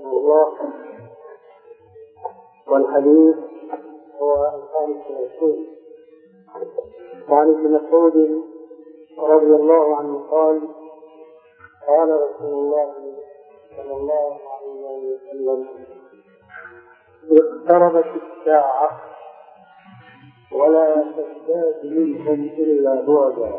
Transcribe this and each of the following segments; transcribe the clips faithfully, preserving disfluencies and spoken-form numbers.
الله. والحديث هو الخامس والعشرون. وعن ابن مسعود رضي الله عنه قال: قال رسول الله صلى الله عليه وسلم: اقتربت الساعة ولا تزداد منهم إلا بعدا.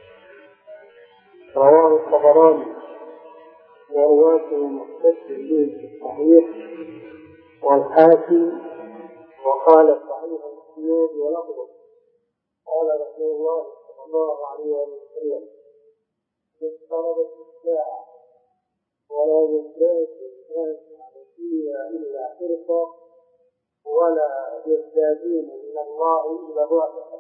رواه الطبراني ورواته مختص به في الصحيح والحاكم، وقال صحيح الاسناد ولفظه. قال رسول الله صلى الله عليه وسلم: اقتربت الساعة ولا يزداد الناس على الدنيا إلا حرصا ولا يزدادون من الله إلا بعدا.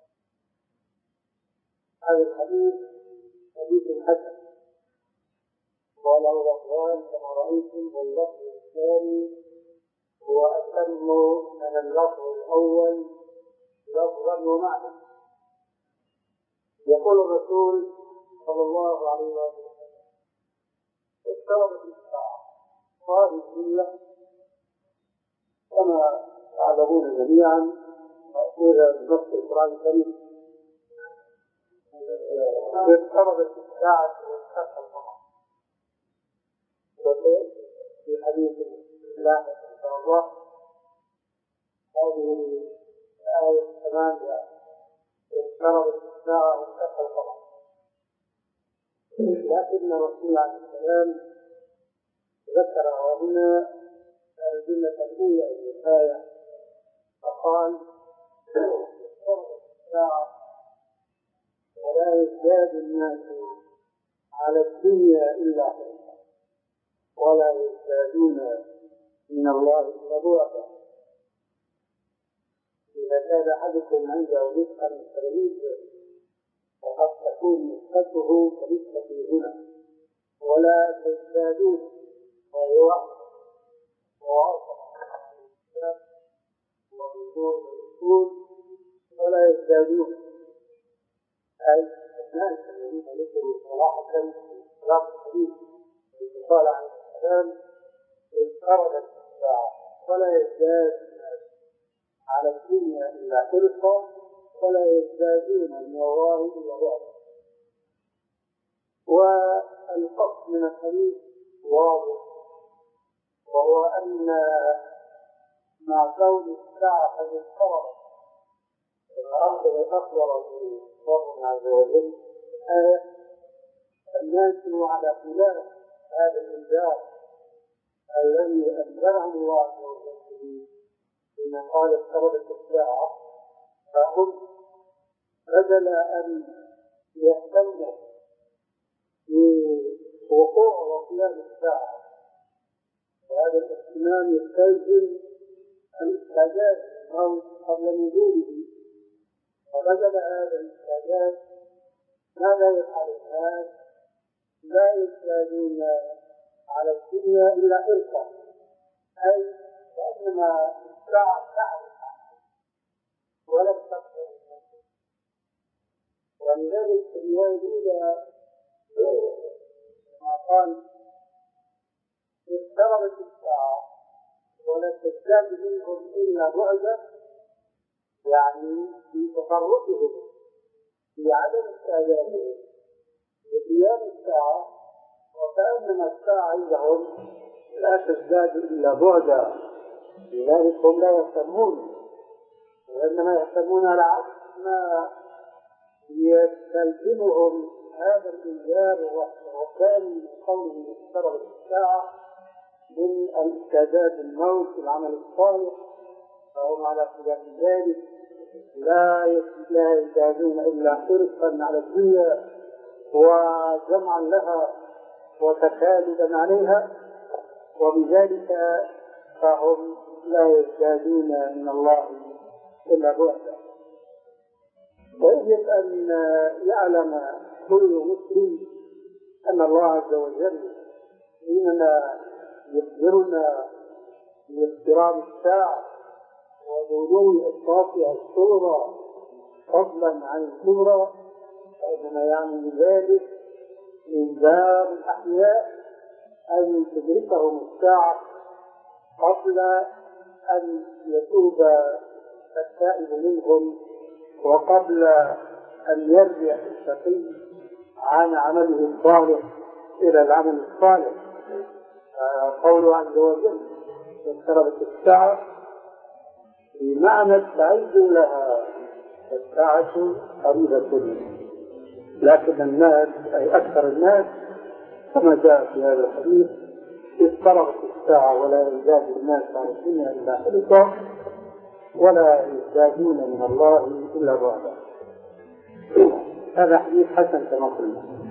هذا الحديث حديث حسن وله لفظان كما رأيتم، واللفظ الثاني هو أتم من اللفظ الأول لفظا ومعنى. يقول الرسول صلى الله عليه وسلم: اقتربت الساعة. هذه الجملة كما تعلمون جميعا مأخوذة من نص القرآن الكريم: اقتربت الساعة وانشق القمر. في حديث الله إن شاء الله هذه الآية الثمانية: اقتربت الساعة وانشق القمر. لكن الرسول عليه السلام ذكر هنا الجملة الأولى من الآية فقال: اقتربت الساعة ولا يزداد الناس على الدنيا إلا حرصا ولا يزدادون من الله إلا بعدا. إذا كان أحدكم عنده رزقا فريد فقد تكون نسبته كنسبته هنا، ولا تزدادون وهو وواصل وبطول الرسول ولا يزدادون، أي الناس الذين ذكروا صراحة صلاة الحديث الاتصال عن السلام: اقتربت الساعة ولا يزداد الناس على الدنيا إلا حرصا ولا يزدادون من الله إلا بعدا. والقصد من الحديث واضح، وهو أن مع كون الساعة قد اقتربت الأرض الأخضر في الله عز وجل آية الناس على خلاف هذا الإنذار الذي أنزله الله عز وجل حين قال اقتربت الساعة، فهم بدل أن يهتموا بوقوع وقيام الساعة، وهذا الاهتمام يستلزم الاستعداد للموت قبل نزوله، فبدل هذا الاستعداد ماذا يفعل الناس؟ لا يزدادون على الدنيا إلا حرصا، أي كأنما الساعة تعرف ولم تقدر. ولذلك في الرواية الأولى كما قال: اقتربت الساعة ولا تزداد منهم إلا بعدا، يعني في تفرقهم في عدم استعدادهم لقيام الساعة، وكأنما الساعة عندهم لا تزداد إلا بعدا. لذلك هم لا يهتمون، وإنما يهتمون على عكس ما يستلزمهم هذا الإنذار وكان من قوله اقتربت الساعة من الاستعداد للموت والعمل الصالح، فهم على خلاف ذلك لا لا يزدادون إلا حرصا على الدنيا وجمعا لها وتكالبا عليها، وبذلك فهم لا يزدادون من الله إلا بعدا. ويجب أن يعلم كل مسلم أن الله عز وجل حينما يخبرنا باقتراب الساعة وبدون أشخاصها الصغرى فضلا عن الكبرى، فإنما يعني بذلك إنذار الأحياء أن تدركهم الساعة قبل أن يتوب التائب منهم، وقبل أن يرجع الشقي عن عمله الصالح إلى العمل الصالح. قوله عز وجل اقتربت الساعة بمعنى استعدوا لها، الساعة قريبة، لكن الناس أي أكثر الناس كما جاء في هذا الحديث اقتربت الساعة ولا يزداد الناس عن الدنيا إلا حرصا ولا يزدادون من الله إلا بعدا. هذا حديث حسن كما قلنا.